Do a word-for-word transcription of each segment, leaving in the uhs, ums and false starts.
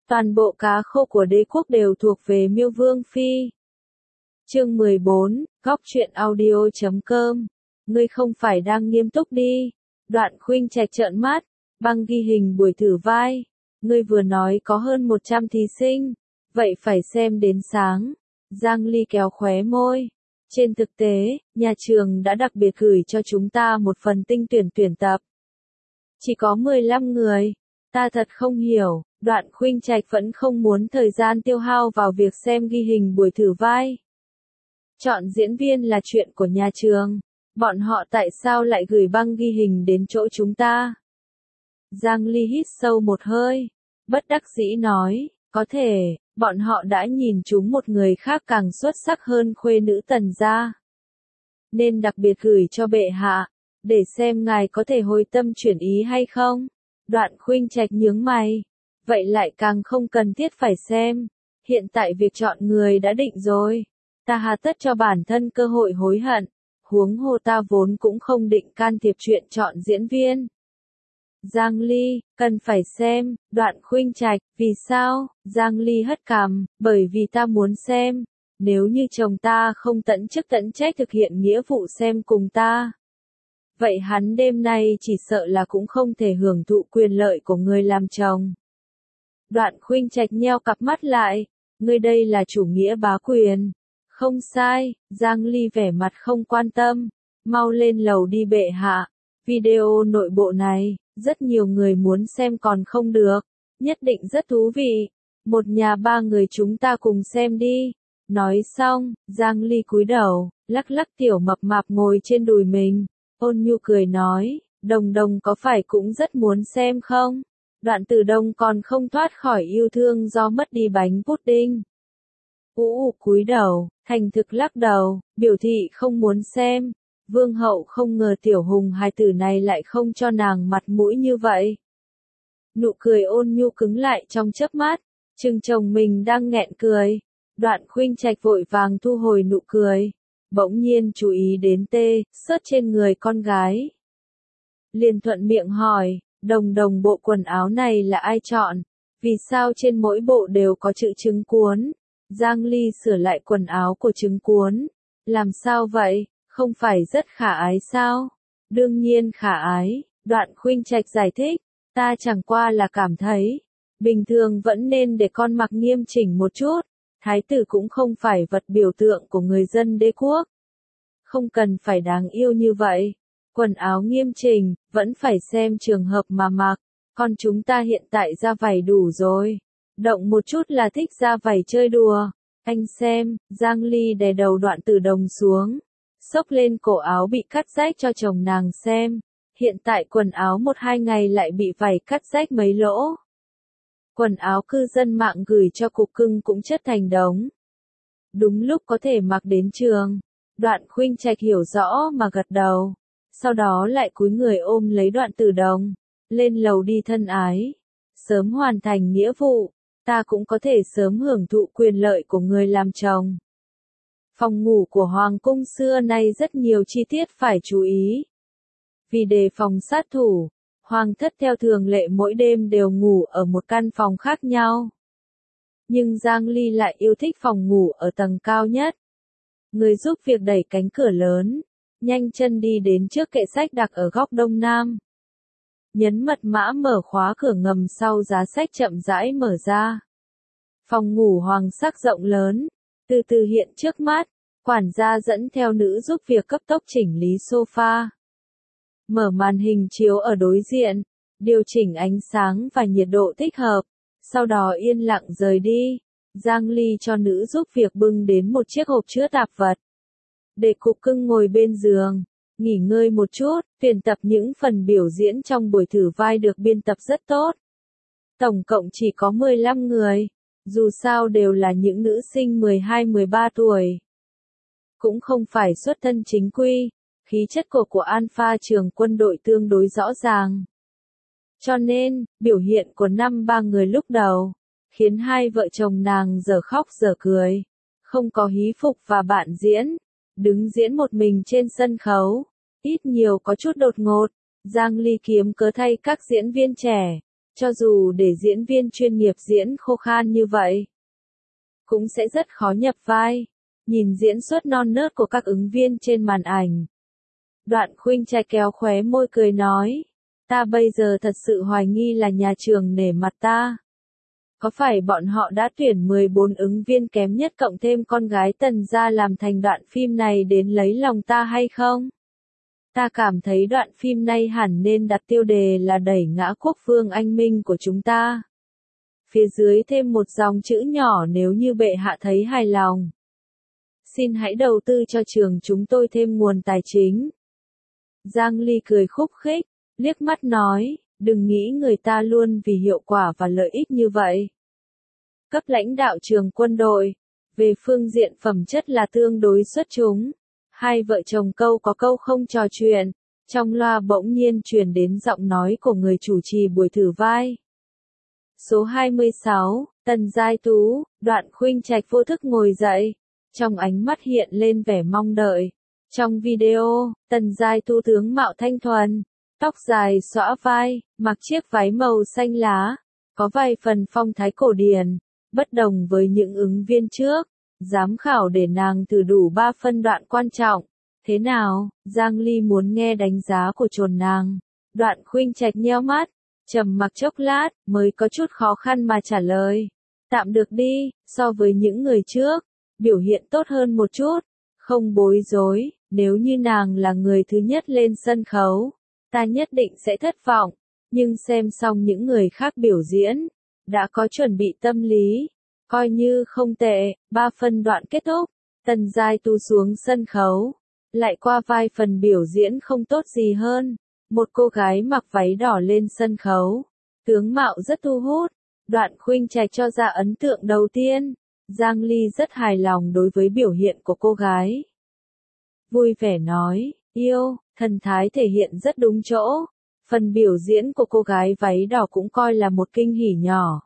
Toàn bộ cá khô của đế quốc đều thuộc về Miêu Vương Phi. Chương mười bốn, góc truyện audio chấm com. Ngươi không phải đang nghiêm túc đi. Đoạn Khuynh Trạch trợn mắt, băng ghi hình buổi thử vai. Ngươi vừa nói có hơn một trăm thí sinh, vậy phải xem đến sáng. Giang Ly kéo khóe môi. Trên thực tế, nhà trường đã đặc biệt gửi cho chúng ta một phần tinh tuyển tuyển tập. Chỉ có mười lăm người. Ta thật không hiểu, Đoạn Khuynh Trạch vẫn không muốn thời gian tiêu hao vào việc xem ghi hình buổi thử vai. Chọn diễn viên là chuyện của nhà trường, bọn họ tại sao lại gửi băng ghi hình đến chỗ chúng ta? Giang Ly hít sâu một hơi, bất đắc dĩ nói, có thể, bọn họ đã nhìn chúng một người khác càng xuất sắc hơn khuê nữ Tần gia. Nên đặc biệt gửi cho bệ hạ, để xem ngài có thể hồi tâm chuyển ý hay không. Đoạn Khuynh Trạch nhướng mày, vậy lại càng không cần thiết phải xem, hiện tại việc chọn người đã định rồi, ta hà tất cho bản thân cơ hội hối hận, huống hồ ta vốn cũng không định can thiệp chuyện chọn diễn viên. Giang Ly, cần phải xem. Đoạn Khuynh Trạch, vì sao? Giang Ly hất cằm, bởi vì ta muốn xem, nếu như chồng ta không tận chức tận trách thực hiện nghĩa vụ xem cùng ta, vậy hắn đêm nay chỉ sợ là cũng không thể hưởng thụ quyền lợi của người làm chồng. Đoạn Khuynh Trạch nheo cặp mắt lại, ngươi đây là chủ nghĩa bá quyền. Không sai, Giang Ly vẻ mặt không quan tâm, mau lên lầu đi bệ hạ, video nội bộ này, rất nhiều người muốn xem còn không được, nhất định rất thú vị, một nhà ba người chúng ta cùng xem đi. Nói xong, Giang Ly cúi đầu, lắc lắc tiểu mập mạp ngồi trên đùi mình, ôn nhu cười nói, Đồng Đồng có phải cũng rất muốn xem không? Đoạn Tử Đông còn không thoát khỏi yêu thương do mất đi bánh pudding. Ú ụ cúi đầu, thành thực lắc đầu, biểu thị không muốn xem. Vương hậu không ngờ tiểu hùng hài tử này lại không cho nàng mặt mũi như vậy. Nụ cười ôn nhu cứng lại trong chớp mắt, chừng chồng mình đang nghẹn cười. Đoạn Khuynh Trạch vội vàng thu hồi nụ cười, bỗng nhiên chú ý đến tê, sớt trên người con gái. Liền thuận miệng hỏi, Đồng Đồng bộ quần áo này là ai chọn? Vì sao trên mỗi bộ đều có chữ trứng cuốn? Giang Ly sửa lại quần áo của trứng cuốn. Làm sao vậy? Không phải rất khả ái sao? Đương nhiên khả ái, Đoạn Khuynh Trạch giải thích, ta chẳng qua là cảm thấy, bình thường vẫn nên để con mặc nghiêm chỉnh một chút, thái tử cũng không phải vật biểu tượng của người dân đế quốc. Không cần phải đáng yêu như vậy, quần áo nghiêm chỉnh, vẫn phải xem trường hợp mà mặc, còn chúng ta hiện tại ra vảy đủ rồi, động một chút là thích ra vảy chơi đùa. Anh xem, Giang Ly đè đầu Đoạn Tử Đồng xuống, xốc lên cổ áo bị cắt rách cho chồng nàng xem, hiện tại quần áo một hai ngày lại bị vảy cắt rách mấy lỗ. Quần áo cư dân mạng gửi cho cục cưng cũng chất thành đống. Đúng lúc có thể mặc đến trường. Đoạn Khuynh Trạch hiểu rõ mà gật đầu, sau đó lại cúi người ôm lấy Đoạn Tử Đồng, lên lầu đi thân ái. Sớm hoàn thành nghĩa vụ, ta cũng có thể sớm hưởng thụ quyền lợi của người làm chồng. Phòng ngủ của Hoàng cung xưa nay rất nhiều chi tiết phải chú ý. Vì đề phòng sát thủ, Hoàng thất theo thường lệ mỗi đêm đều ngủ ở một căn phòng khác nhau. Nhưng Giang Ly lại yêu thích phòng ngủ ở tầng cao nhất. Người giúp việc đẩy cánh cửa lớn, nhanh chân đi đến trước kệ sách đặt ở góc đông nam. Nhấn mật mã mở khóa cửa ngầm sau giá sách chậm rãi mở ra. Phòng ngủ hoàng sắc rộng lớn, từ từ hiện trước mắt, quản gia dẫn theo nữ giúp việc cấp tốc chỉnh lý sofa. Mở màn hình chiếu ở đối diện, điều chỉnh ánh sáng và nhiệt độ thích hợp, sau đó yên lặng rời đi. Giang Ly cho nữ giúp việc bưng đến một chiếc hộp chứa tạp vật. Để cục cưng ngồi bên giường, nghỉ ngơi một chút, tuyển tập những phần biểu diễn trong buổi thử vai được biên tập rất tốt. Tổng cộng chỉ có mười lăm người, dù sao đều là những nữ sinh mười hai mười ba tuổi. Cũng không phải xuất thân chính quy, khí chất của của Alpha trường quân đội tương đối rõ ràng. Cho nên, biểu hiện của năm ba người lúc đầu, khiến hai vợ chồng nàng dở khóc dở cười. Không có hí phục và bạn diễn, đứng diễn một mình trên sân khấu, ít nhiều có chút đột ngột. Giang Ly kiếm cớ thay các diễn viên trẻ, cho dù để diễn viên chuyên nghiệp diễn khô khan như vậy, cũng sẽ rất khó nhập vai. Nhìn diễn xuất non nớt của các ứng viên trên màn ảnh, Đoạn Khuynh Trạch kéo khóe môi cười nói, ta bây giờ thật sự hoài nghi là nhà trường nể mặt ta. Có phải bọn họ đã tuyển mười bốn ứng viên kém nhất cộng thêm con gái Tần gia làm thành đoạn phim này đến lấy lòng ta hay không? Ta cảm thấy đoạn phim này hẳn nên đặt tiêu đề là đẩy ngã quốc vương anh minh của chúng ta. Phía dưới thêm một dòng chữ nhỏ nếu như bệ hạ thấy hài lòng. Xin hãy đầu tư cho trường chúng tôi thêm nguồn tài chính. Giang Ly cười khúc khích, liếc mắt nói, đừng nghĩ người ta luôn vì hiệu quả và lợi ích như vậy. Cấp lãnh đạo trường quân đội, về phương diện phẩm chất là tương đối xuất chúng. Hai vợ chồng câu có câu không trò chuyện, trong loa bỗng nhiên truyền đến giọng nói của người chủ trì buổi thử vai. Số hai mươi sáu, Tần Giai Tú. Đoạn Khuynh Trạch vô thức ngồi dậy, trong ánh mắt hiện lên vẻ mong đợi. Trong video, Tần Giai Tú tướng mạo thanh thuần, tóc dài xõa vai, mặc chiếc váy màu xanh lá, có vài phần phong thái cổ điển, bất đồng với những ứng viên trước. Giám khảo để nàng thử đủ ba phân đoạn quan trọng. Thế nào, Giang Ly muốn nghe đánh giá của chồn nàng. Đoạn Khuynh Trạch nheo mắt, trầm mặc chốc lát, mới có chút khó khăn mà trả lời. Tạm được đi, so với những người trước, biểu hiện tốt hơn một chút. Không bối rối, nếu như nàng là người thứ nhất lên sân khấu, ta nhất định sẽ thất vọng. Nhưng xem xong những người khác biểu diễn, đã có chuẩn bị tâm lý. Coi như không tệ, ba phân đoạn kết thúc, Tần Giai Tú xuống sân khấu, lại qua vai phần biểu diễn không tốt gì hơn. Một cô gái mặc váy đỏ lên sân khấu, tướng mạo rất thu hút. Đoạn Khuynh Trạch cho ra ấn tượng đầu tiên, Giang Ly rất hài lòng đối với biểu hiện của cô gái. Vui vẻ nói, yêu, thần thái thể hiện rất đúng chỗ. Phần biểu diễn của cô gái váy đỏ cũng coi là một kinh hỉ nhỏ.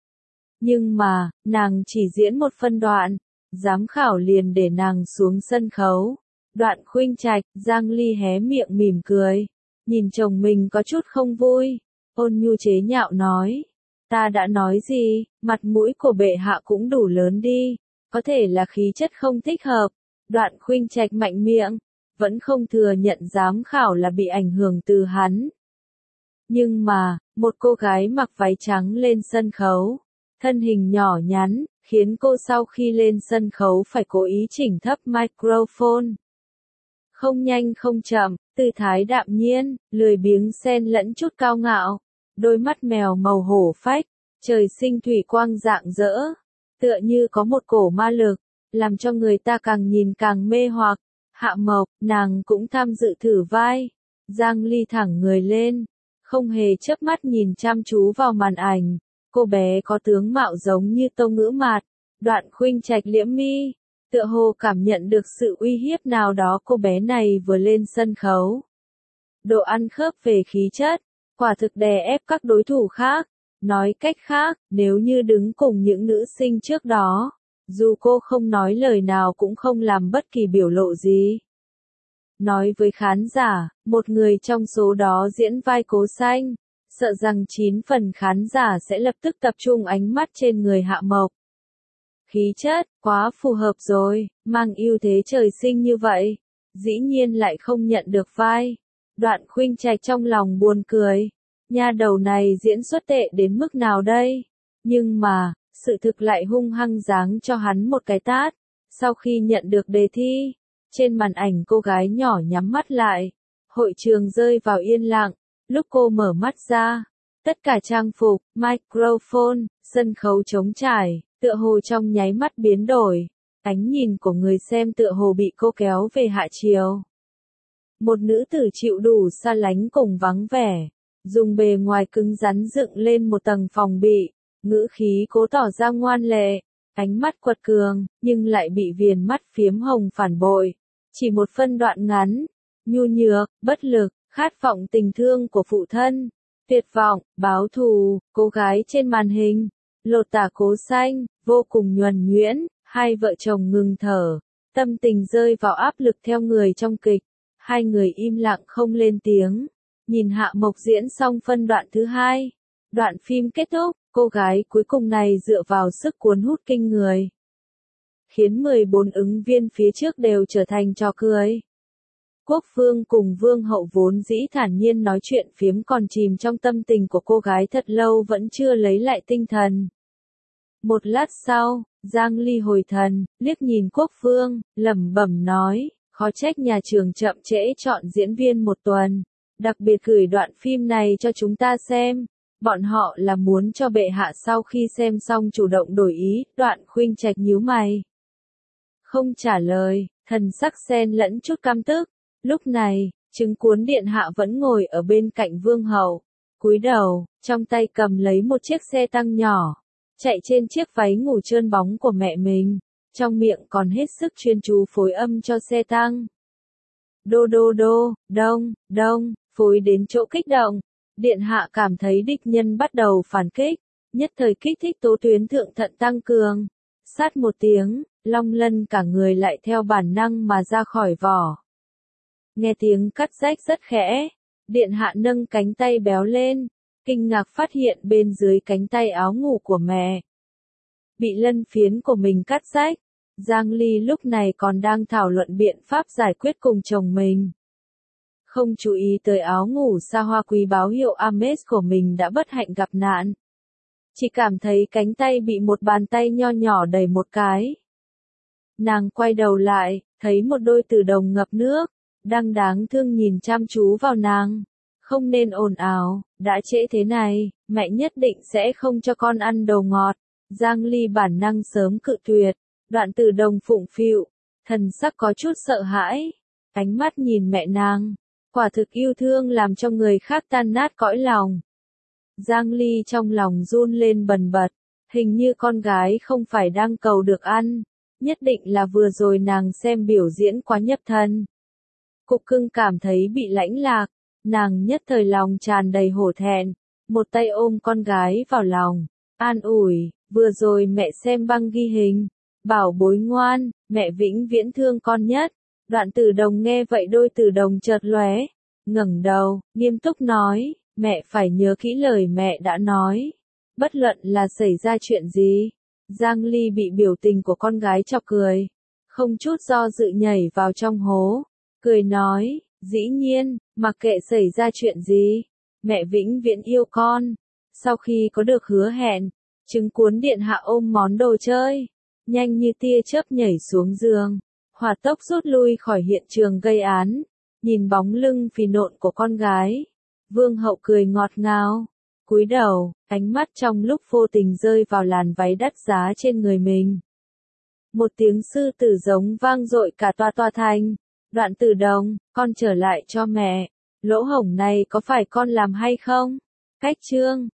Nhưng mà, nàng chỉ diễn một phân đoạn, giám khảo liền để nàng xuống sân khấu. Đoạn Khuynh Trạch, Giang Ly hé miệng mỉm cười, nhìn chồng mình có chút không vui, ôn nhu chế nhạo nói, ta đã nói gì, mặt mũi của bệ hạ cũng đủ lớn đi, có thể là khí chất không thích hợp. Đoạn Khuynh Trạch mạnh miệng, vẫn không thừa nhận giám khảo là bị ảnh hưởng từ hắn. Nhưng mà, một cô gái mặc váy trắng lên sân khấu, thân hình nhỏ nhắn, khiến cô sau khi lên sân khấu phải cố ý chỉnh thấp microphone. Không nhanh không chậm, tư thái đạm nhiên, lười biếng xen lẫn chút cao ngạo, đôi mắt mèo màu hổ phách, trời sinh thủy quang rạng rỡ, tựa như có một cổ ma lực, làm cho người ta càng nhìn càng mê hoặc. Hạ Mộc, nàng cũng tham dự thử vai. Giang Ly thẳng người lên, không hề chớp mắt nhìn chăm chú vào màn ảnh. Cô bé có tướng mạo giống như Tâu Ngữ Mạt. Đoạn Khuynh Trạch liễm mi, tựa hồ cảm nhận được sự uy hiếp nào đó. Cô bé này vừa lên sân khấu, độ ăn khớp về khí chất, quả thực đè ép các đối thủ khác. Nói cách khác, nếu như đứng cùng những nữ sinh trước đó, dù cô không nói lời nào cũng không làm bất kỳ biểu lộ gì. Nói với khán giả, một người trong số đó diễn vai Cố Xanh, sợ rằng chín phần khán giả sẽ lập tức tập trung ánh mắt trên người Hạ Mộc. Khí chất, quá phù hợp rồi, mang ưu thế trời sinh như vậy, dĩ nhiên lại không nhận được vai. Đoạn Khuynh Trạch trong lòng buồn cười, nha đầu này diễn xuất tệ đến mức nào đây? Nhưng mà, sự thực lại hung hăng giáng cho hắn một cái tát. Sau khi nhận được đề thi, trên màn ảnh cô gái nhỏ nhắm mắt lại, hội trường rơi vào yên lặng. Lúc cô mở mắt ra, tất cả trang phục, microphone, sân khấu trống trải, tựa hồ trong nháy mắt biến đổi. Ánh nhìn của người xem tựa hồ bị cô kéo về hạ chiều. Một nữ tử chịu đủ xa lánh cùng vắng vẻ, dùng bề ngoài cứng rắn dựng lên một tầng phòng bị, ngữ khí cố tỏ ra ngoan lệ, ánh mắt quật cường, nhưng lại bị viền mắt phiếm hồng phản bội. Chỉ một phân đoạn ngắn, nhu nhược, bất lực, khát vọng tình thương của phụ thân, tuyệt vọng, báo thù, cô gái trên màn hình, lột tả Cố Xanh, vô cùng nhuần nhuyễn. Hai vợ chồng ngừng thở, tâm tình rơi vào áp lực theo người trong kịch. Hai người im lặng không lên tiếng, nhìn Hạ Mộc diễn xong phân đoạn thứ hai. Đoạn phim kết thúc, cô gái cuối cùng này dựa vào sức cuốn hút kinh người, khiến mười bốn ứng viên phía trước đều trở thành trò cười. Quốc vương cùng vương hậu vốn dĩ thản nhiên nói chuyện phiếm còn chìm trong tâm tình của cô gái thật lâu vẫn chưa lấy lại tinh thần. Một lát sau, Giang Ly hồi thần, liếc nhìn quốc vương, lẩm bẩm nói, khó trách nhà trường chậm trễ chọn diễn viên một tuần, đặc biệt gửi đoạn phim này cho chúng ta xem. Bọn họ là muốn cho bệ hạ sau khi xem xong chủ động đổi ý. Đoạn Khuynh Trạch nhíu mày, không trả lời, thần sắc xen lẫn chút căm tức. Lúc này, Trứng Cuốn điện hạ vẫn ngồi ở bên cạnh vương hậu, cúi đầu, trong tay cầm lấy một chiếc xe tăng nhỏ, chạy trên chiếc váy ngủ trơn bóng của mẹ mình, trong miệng còn hết sức chuyên chú phối âm cho xe tăng. Đô đô đô, đông, đông, phối đến chỗ kích động, điện hạ cảm thấy địch nhân bắt đầu phản kích, nhất thời kích thích tố tuyến thượng thận tăng cường. Sát một tiếng, Long Lân cả người lại theo bản năng mà ra khỏi vỏ. Nghe tiếng cắt rách rất khẽ, điện hạ nâng cánh tay béo lên, kinh ngạc phát hiện bên dưới cánh tay áo ngủ của mẹ bị lân phiến của mình cắt rách. Giang Ly lúc này còn đang thảo luận biện pháp giải quyết cùng chồng mình, không chú ý tới áo ngủ xa hoa quý báo hiệu Hermes của mình đã bất hạnh gặp nạn. Chỉ cảm thấy cánh tay bị một bàn tay nho nhỏ đẩy một cái. Nàng quay đầu lại, thấy một đôi tử đồng ngập nước, đang đáng thương nhìn chăm chú vào nàng. Không nên ồn ào, đã trễ thế này, mẹ nhất định sẽ không cho con ăn đồ ngọt. Giang Ly bản năng sớm cự tuyệt. Đoạn tử đồng phụng phịu, thần sắc có chút sợ hãi, ánh mắt nhìn mẹ nàng, quả thực yêu thương làm cho người khác tan nát cõi lòng. Giang Ly trong lòng run lên bần bật, hình như con gái không phải đang cầu được ăn, nhất định là vừa rồi nàng xem biểu diễn quá nhập thần. Cục Cưng cảm thấy bị lãnh lạc, nàng nhất thời lòng tràn đầy hổ thẹn, một tay ôm con gái vào lòng, an ủi, vừa rồi mẹ xem băng ghi hình. Bảo bối ngoan, mẹ vĩnh viễn thương con nhất. Đoạn tử đồng nghe vậy đôi tử đồng chợt lóe, ngẩng đầu, nghiêm túc nói, mẹ phải nhớ kỹ lời mẹ đã nói. Bất luận là xảy ra chuyện gì. Giang Ly bị biểu tình của con gái chọc cười, không chút do dự nhảy vào trong hố, cười nói, dĩ nhiên, mặc kệ xảy ra chuyện gì, mẹ vĩnh viễn yêu con. Sau khi có được hứa hẹn, Trứng Cuốn điện hạ ôm món đồ chơi, nhanh như tia chớp nhảy xuống giường, hỏa tốc rút lui khỏi hiện trường gây án. Nhìn bóng lưng phì nộn của con gái, vương hậu cười ngọt ngào, cúi đầu, ánh mắt trong lúc vô tình rơi vào làn váy đắt giá trên người mình. Một tiếng sư tử giống vang dội cả toa toa thành. Đoạn tử đồng, con trở lại cho mẹ, lỗ hổng này có phải con làm hay không? Cách chương